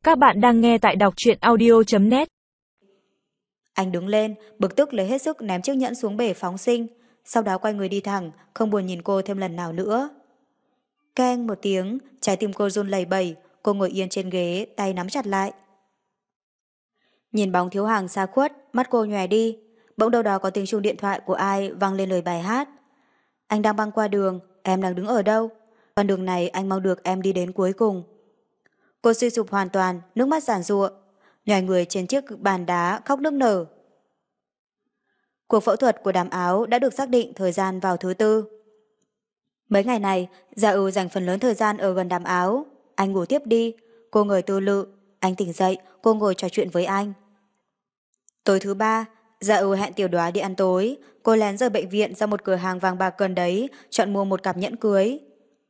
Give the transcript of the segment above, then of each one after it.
Các bạn đang nghe tại đọc truyện audio.net. Anh đứng lên, bực tức lấy hết sức ném chiếc nhẫn xuống bể phóng sinh, sau đó quay người đi thẳng, không buồn nhìn cô thêm lần nào nữa. Keng một tiếng, trái tim cô run lẩy bẩy, cô ngồi yên trên ghế, tay nắm chặt lại. Nhìn bóng Thiếu Hàng xa khuất, mắt cô nhòe đi, bỗng đâu đó có tiếng chuông điện thoại của ai vang lên lời bài hát. Anh đang băng qua đường, em đang đứng ở đâu? Con đường này anh mong được em đi đến cuối cùng. Cô suy sụp hoàn toàn, nước mắt giàn giụa, nhòi người trên chiếc bàn đá khóc nức nở. Cuộc phẫu thuật của Đàm Áo đã được xác định thời gian vào thứ Tư. Mấy ngày này, Gia Ưu dành phần lớn thời gian ở gần Đàm Áo. Anh ngủ tiếp đi, cô ngồi tư lự. Anh tỉnh dậy, cô ngồi trò chuyện với anh. Tối thứ Ba, Gia Ưu hẹn Tiểu Đoá đi ăn tối. Cô lén rời bệnh viện ra một cửa hàng vàng bạc gần đấy, chọn mua một cặp nhẫn cưới.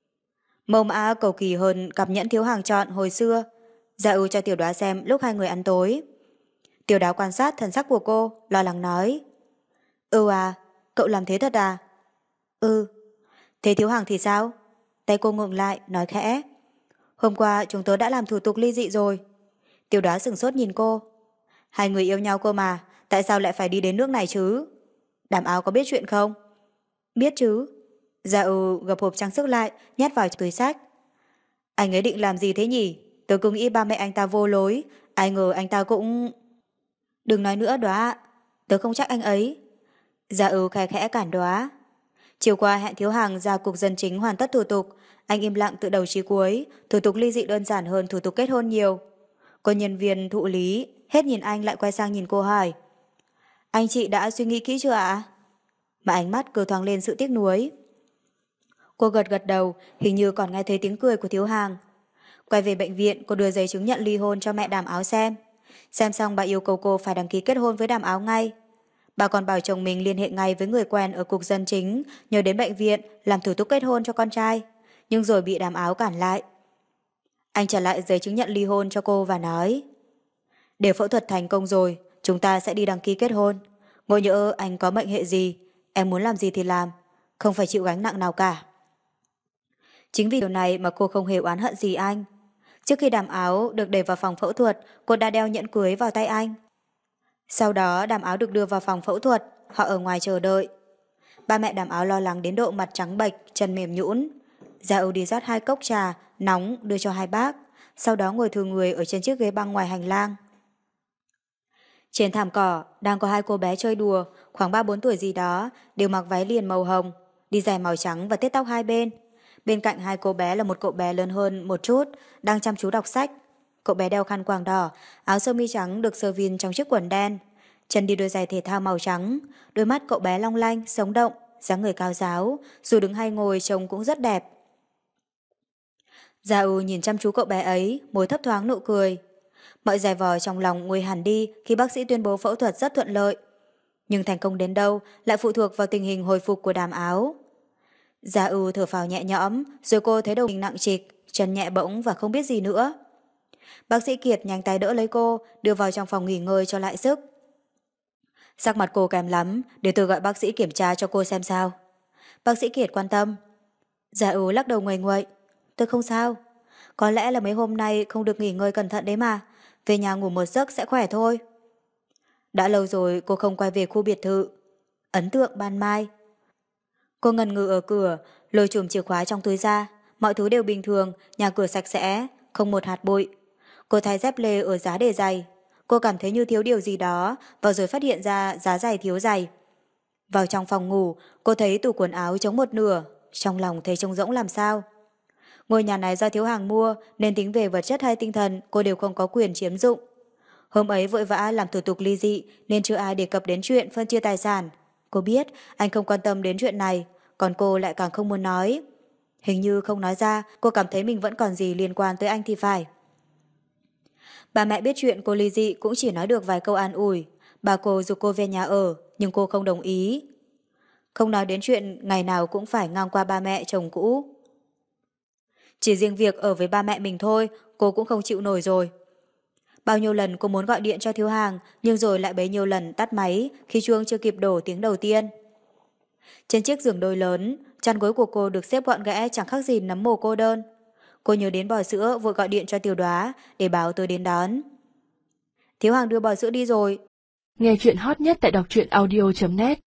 Mẫu mã cầu kỳ hơn cặp nhẫn Thiếu Hàng chọn hồi xưa. Gia Ưu cho Tiểu Đoá xem lúc hai người ăn tối. Tiểu Đoá quan sát thần sắc của cô, lo lắng nói: À, cậu làm thế thật à? Ừ. Thế Thiếu Hàng thì sao? Tay cô ngừng lại, nói khẽ: Hôm qua chúng tớ đã làm thủ tục ly dị rồi. Tiểu Đoá sửng sốt nhìn cô. Hai người yêu nhau cơ mà, tại sao lại phải đi đến nước này chứ? Đàm Áo có biết chuyện không? Biết chứ. Gia Ưu gập hộp trang sức lại, nhét vào túi xách. Anh ấy định làm gì thế nhỉ? Tớ cứ nghĩ ba mẹ anh ta vô lối, ai ngờ anh ta cũng... Đừng nói nữa Đoá ạ, tớ không trách anh ấy. Gia Ưu khẽ khẽ cản Đoá. Chiều qua hẹn Thiếu Hàng ra cục dân chính hoàn tất thủ tục, anh im lặng từ đầu chí cuối, thủ tục ly dị đơn giản hơn thủ tục kết hôn nhiều. Cô nhân viên thụ lý hết nhìn anh lại quay sang nhìn cô hỏi: Anh chị đã suy nghĩ kỹ chưa ạ? Mà ánh mắt cứ thoáng lên sự tiếc nuối. Cô gật gật đầu, hình như còn nghe thấy tiếng cười của Thiếu Hàng. Quay về bệnh viện, cô đưa giấy chứng nhận ly hôn cho mẹ Đàm Áo xem. Xem xong bà yêu cầu cô phải đăng ký kết hôn với Đàm Áo ngay. Bà còn bảo chồng mình liên hệ ngay với người quen ở cục dân chính, nhờ đến bệnh viện làm thủ tục kết hôn cho con trai, nhưng rồi bị Đàm Áo cản lại. Anh trả lại giấy chứng nhận ly hôn cho cô và nói: Để phẫu thuật thành công rồi, chúng ta sẽ đi đăng ký kết hôn. Ngộ nhỡ anh có mệnh hệ gì, em muốn làm gì thì làm, không phải chịu gánh nặng nào cả. Chính vì điều này mà cô không hề oán hận gì anh. Trước khi Đàm Áo được đẩy vào phòng phẫu thuật, cô đã đeo nhẫn cưới vào tay anh. Sau đó Đàm Áo được đưa vào phòng phẫu thuật, họ ở ngoài chờ đợi. Ba mẹ Đàm Áo lo lắng đến độ mặt trắng bệch, chân mềm nhũn. Gia Ưu đi rót 2 cốc trà nóng đưa cho hai bác, sau đó ngồi thừ người ở trên chiếc ghế băng ngoài hành lang. Trên thảm cỏ đang có 2 cô bé chơi đùa, khoảng 3-4 tuổi gì đó, đều mặc váy liền màu hồng, đi giày màu trắng và tết tóc hai bên. Bên cạnh 2 cô bé là một cậu bé lớn hơn một chút, đang chăm chú đọc sách. Cậu bé đeo khăn quàng đỏ, áo sơ mi trắng được sơ vin trong chiếc quần đen, chân đi đôi giày thể thao màu trắng. Đôi mắt cậu bé long lanh, sống động, dáng người cao ráo, dù đứng hay ngồi trông cũng rất đẹp. Gia Ưu nhìn chăm chú cậu bé ấy, môi thấp thoáng nụ cười. Mọi dày vò trong lòng nguôi hẳn đi khi bác sĩ tuyên bố phẫu thuật rất thuận lợi. Nhưng thành công đến đâu lại phụ thuộc vào tình hình hồi phục của Đàm Áo. Gia Ưu thở phào nhẹ nhõm, rồi cô thấy đầu mình nặng trịch, chân nhẹ bỗng và không biết gì nữa. Bác sĩ Kiệt nhanh tay đỡ lấy cô, đưa vào trong phòng nghỉ ngơi cho lại sức. Sắc mặt cô kém lắm, để tôi gọi bác sĩ kiểm tra cho cô xem sao. Bác sĩ Kiệt quan tâm. Gia Ưu lắc đầu nguầy nguậy. Tôi không sao. Có lẽ là mấy hôm nay không được nghỉ ngơi cẩn thận đấy mà. Về nhà ngủ một giấc sẽ khỏe thôi. Đã lâu rồi cô không quay về khu biệt thự. Ấn tượng ban mai. Cô ngần ngừ ở cửa, lôi chùm chìa khóa trong túi ra. Mọi thứ đều bình thường, nhà cửa sạch sẽ, không một hạt bụi. Cô thay dép lê ở giá để giày. Cô cảm thấy như thiếu điều gì đó, và rồi phát hiện ra giá giày thiếu giày. Vào trong phòng ngủ, cô thấy tủ quần áo trống một nửa, trong lòng thấy trống rỗng làm sao. Ngôi nhà này do Thiếu Hàng mua, nên tính về vật chất hay tinh thần cô đều không có quyền chiếm dụng. Hôm ấy vội vã làm thủ tục ly dị nên chưa ai đề cập đến chuyện phân chia tài sản. Cô biết anh không quan tâm đến chuyện này, còn cô lại càng không muốn nói. Hình như không nói ra, cô cảm thấy mình vẫn còn gì liên quan tới anh thì phải. Bà mẹ biết chuyện cô ly dị cũng chỉ nói được vài câu an ủi. Bà cô giục cô về nhà ở, nhưng cô không đồng ý. Không nói đến chuyện ngày nào cũng phải ngang qua ba mẹ chồng cũ. Chỉ riêng việc ở với ba mẹ mình thôi, cô cũng không chịu nổi rồi. Bao nhiêu lần cô muốn gọi điện cho Thiếu Hàng, nhưng rồi lại bấy nhiêu lần tắt máy khi chuông chưa kịp đổ tiếng đầu tiên. Trên chiếc giường đôi lớn, chăn gối của cô được xếp gọn ghẽ chẳng khác gì nấm mồ cô đơn. Cô nhớ đến bò sữa vội gọi điện cho Tiểu Đoá để báo tôi đến đón. Thiếu Hàng đưa bò sữa đi rồi. Nghe chuyện hot nhất tại đọc truyện audio.net